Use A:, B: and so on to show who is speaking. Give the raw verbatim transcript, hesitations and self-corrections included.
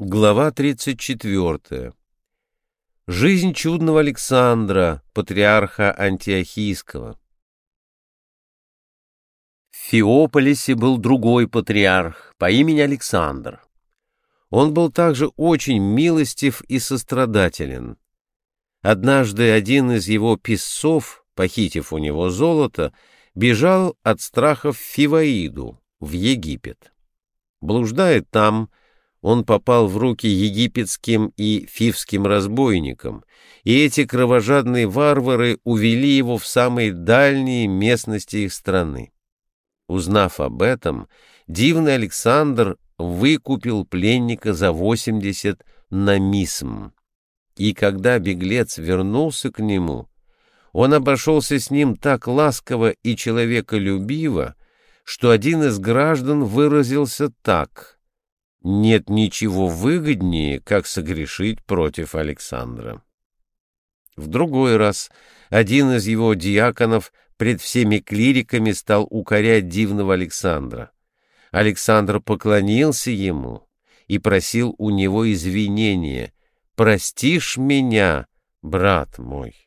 A: Глава тридцать четвёртая. Жизнь чудного Александра, патриарха Антиохийского. В Феополисе был другой патриарх по имени Александр. Он был также очень милостив и сострадателен. Однажды один из его писцов, похитив у него золото, бежал от страха в Фиваиду, в Египет. Блуждая там, он попал в руки египетским и фивским разбойникам, и эти кровожадные варвары увели его в самые дальние местности их страны. Узнав об этом, дивный Александр выкупил пленника за восемьдесят намисм, и когда беглец вернулся к нему, он обошелся с ним так ласково и человеколюбиво, что один из граждан выразился так: «Нет ничего выгоднее, как согрешить против Александра». В другой раз один из его диаконов пред всеми клириками стал укорять дивного Александра. Александр поклонился ему и просил у него извинения: «Простишь меня, брат мой?»